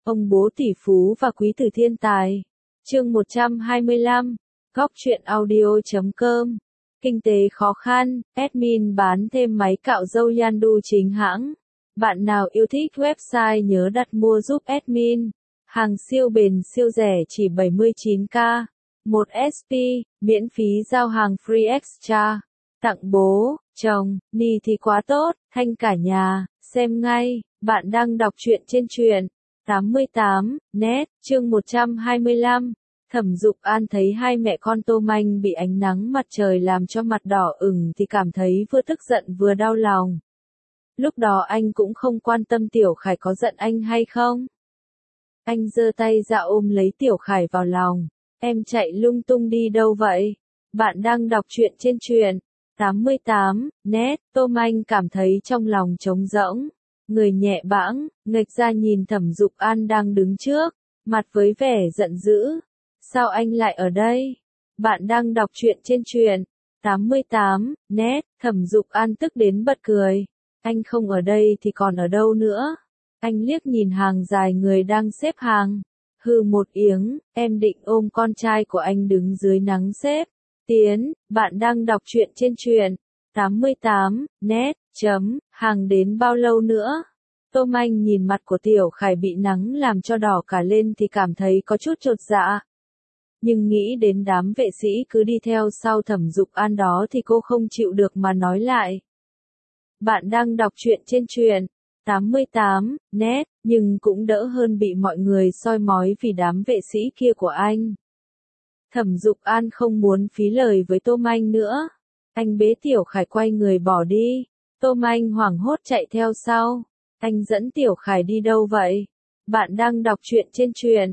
Ông bố tỷ phú và quý tử thiên tài. Chương 125. Góc truyện audio.com. Kinh tế khó khăn, admin bán thêm máy cạo râu Yandu chính hãng. Bạn nào yêu thích website nhớ đặt mua giúp admin. Hàng siêu bền siêu rẻ chỉ 79k. 1 SP, miễn phí giao hàng free extra. Tặng bố, chồng, ni thì quá tốt, thanh cả nhà, xem ngay. Bạn đang đọc truyện trên truyện 88 net, chương 125. Thẩm Dục An thấy hai mẹ con Tô Manh bị ánh nắng mặt trời làm cho mặt đỏ ửng thì cảm thấy vừa tức giận vừa đau lòng. Lúc đó anh cũng không quan tâm Tiểu Khải có giận anh hay không. Anh giơ tay ra ôm lấy Tiểu Khải vào lòng. Em chạy lung tung đi đâu vậy? Bạn đang đọc truyện trên truyện 88 net. Tô Manh cảm thấy trong lòng trống rỗng. Người nhẹ bẫng, nghệch ra nhìn Thẩm Dục An đang đứng trước, mặt với vẻ giận dữ. Sao anh lại ở đây? Bạn đang đọc truyện trên truyện 88 net. Thẩm Dục An tức đến bật cười. Anh không ở đây thì còn ở đâu nữa? Anh liếc nhìn hàng dài người đang xếp hàng. Hừ một tiếng, em định ôm con trai của anh đứng dưới nắng xếp. Tiến, bạn đang đọc truyện trên truyện 88 net. Hàng đến bao lâu nữa? Tô Manh nhìn mặt của Tiểu Khải bị nắng làm cho đỏ cả lên thì cảm thấy có chút chột dạ. Nhưng nghĩ đến đám vệ sĩ cứ đi theo sau Thẩm Dục An đó thì cô không chịu được mà nói lại. Bạn đang đọc truyện trên truyện 88 net, nhưng cũng đỡ hơn bị mọi người soi mói vì đám vệ sĩ kia của anh. Thẩm Dục An không muốn phí lời với Tô Manh nữa. Anh bế Tiểu Khải quay người bỏ đi. Tô Manh hoảng hốt chạy theo sau. Anh dẫn Tiểu Khải đi đâu vậy? Bạn đang đọc truyện trên truyện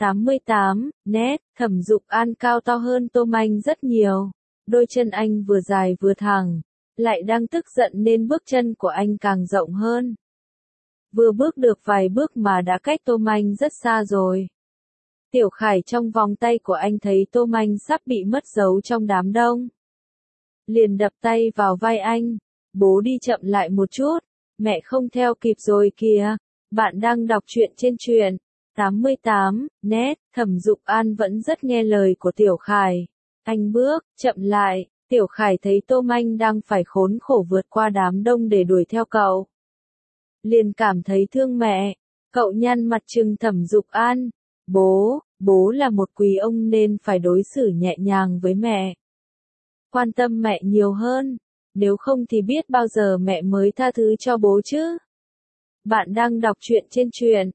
88 net. Thẩm Dục An cao to hơn Tô Manh rất nhiều. Đôi chân anh vừa dài vừa thẳng. Lại đang tức giận nên bước chân của anh càng rộng hơn. Vừa bước được vài bước mà đã cách Tô Manh rất xa rồi. Tiểu Khải trong vòng tay của anh thấy Tô Manh sắp bị mất dấu trong đám đông. Liền đập tay vào vai anh. Bố đi chậm lại một chút. Mẹ không theo kịp rồi kìa. Bạn đang đọc truyện trên truyện 88 net. Thẩm Dục An vẫn rất nghe lời của Tiểu Khải. Anh bước chậm lại. Tiểu Khải thấy Tô Manh đang phải khốn khổ vượt qua đám đông để đuổi theo cậu. Liền cảm thấy thương mẹ. Cậu nhăn mặt trừng Thẩm Dục An. Bố là một quý ông nên phải đối xử nhẹ nhàng với mẹ. Quan tâm mẹ nhiều hơn. Nếu không thì biết bao giờ mẹ mới tha thứ cho bố chứ. Bạn đang đọc truyện trên truyện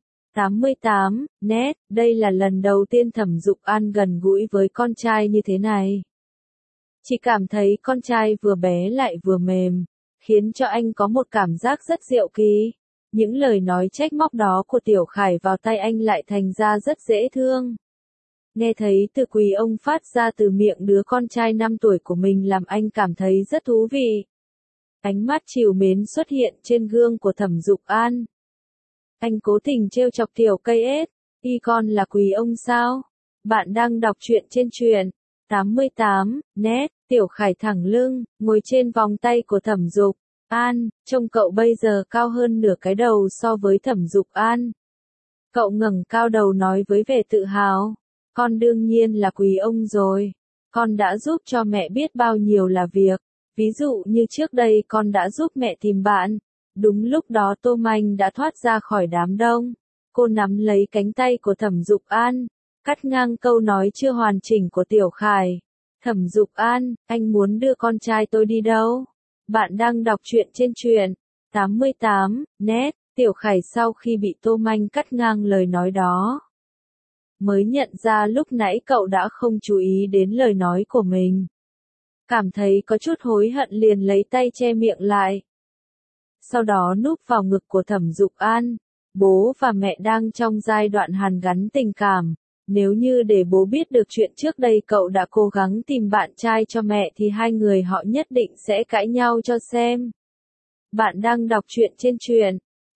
88 net. Đây là lần đầu tiên Thẩm Dục An gần gũi với con trai như thế này. Chỉ cảm thấy con trai vừa bé lại vừa mềm, khiến cho anh có một cảm giác rất diệu kỳ. Những lời nói trách móc đó của Tiểu Khải vào tay anh lại thành ra rất dễ thương. Nghe thấy từ quý ông phát ra từ miệng đứa con trai 5 tuổi của mình làm anh cảm thấy rất thú vị. Ánh mắt trìu mến xuất hiện trên gương của Thẩm Dục An. Anh cố tình trêu chọc Tiểu cây ếch. Y con là quý ông sao? Bạn đang đọc truyện trên truyện 88 net. Tiểu Khải thẳng lưng, ngồi trên vòng tay của Thẩm Dục An. Trông cậu bây giờ cao hơn nửa cái đầu so với Thẩm Dục An. Cậu ngẩng cao đầu nói với vẻ tự hào. Con đương nhiên là quý ông rồi. Con đã giúp cho mẹ biết bao nhiêu là việc. Ví dụ như trước đây con đã giúp mẹ tìm bạn. Đúng lúc đó Tô Manh đã thoát ra khỏi đám đông. Cô nắm lấy cánh tay của Thẩm Dục An, cắt ngang câu nói chưa hoàn chỉnh của Tiểu Khải. Thẩm Dục An, anh muốn đưa con trai tôi đi đâu? Bạn đang đọc truyện trên truyện 88 net. Tiểu Khải sau khi bị Tô Manh cắt ngang lời nói đó, mới nhận ra lúc nãy cậu đã không chú ý đến lời nói của mình. Cảm thấy có chút hối hận liền lấy tay che miệng lại. Sau đó núp vào ngực của Thẩm Dục An. Bố và mẹ đang trong giai đoạn hàn gắn tình cảm. Nếu như để bố biết được chuyện trước đây cậu đã cố gắng tìm bạn trai cho mẹ thì hai người họ nhất định sẽ cãi nhau cho xem. Bạn đang đọc truyện trên truyện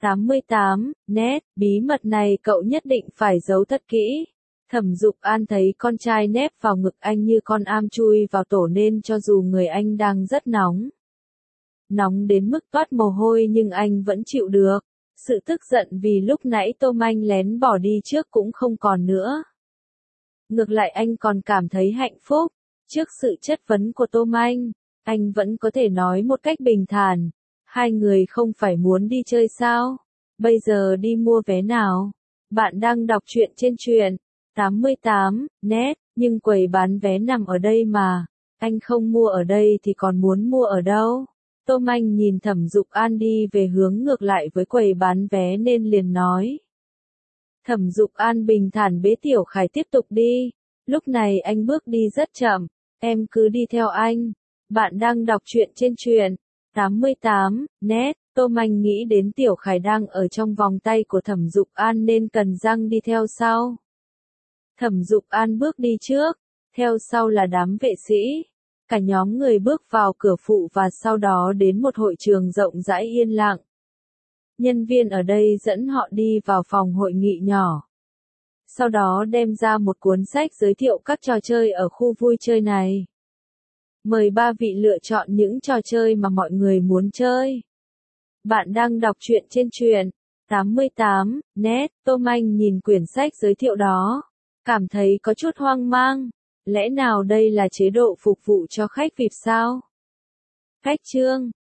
88 net. Bí mật này cậu nhất định phải giấu thật kỹ. Thẩm Dục An thấy con trai nép vào ngực anh như con am chui vào tổ nên cho dù người anh đang rất nóng. Nóng đến mức toát mồ hôi nhưng anh vẫn chịu được. Sự tức giận vì lúc nãy Tô Anh lén bỏ đi trước cũng không còn nữa. Ngược lại anh còn cảm thấy hạnh phúc. Trước sự chất vấn của Tô anh vẫn có thể nói một cách bình thản. Hai người không phải muốn đi chơi sao? Bây giờ đi mua vé nào? Bạn đang đọc truyện trên truyện 88 net, nhưng quầy bán vé nằm ở đây mà. Anh không mua ở đây thì còn muốn mua ở đâu? Tô Anh nhìn Thẩm Dục An đi về hướng ngược lại với quầy bán vé nên liền nói. Thẩm Dục An bình thản bế Tiểu Khải tiếp tục đi. Lúc này anh bước đi rất chậm. Em cứ đi theo anh. Bạn đang đọc truyện trên truyện 88 net. Tô Anh nghĩ đến Tiểu Khải đang ở trong vòng tay của Thẩm Dục An nên cần răng đi theo sau. Thẩm Dục An bước đi trước, theo sau là đám vệ sĩ. Cả nhóm người bước vào cửa phụ và sau đó đến một hội trường rộng rãi yên lặng. Nhân viên ở đây dẫn họ đi vào phòng hội nghị nhỏ. Sau đó đem ra một cuốn sách giới thiệu các trò chơi ở khu vui chơi này. Mời ba vị lựa chọn những trò chơi mà mọi người muốn chơi. Bạn đang đọc truyện trên truyện 88 net. Tô Anh nhìn quyển sách giới thiệu đó, cảm thấy có chút hoang mang. Lẽ nào đây là chế độ phục vụ cho khách VIP sao? Khách trương,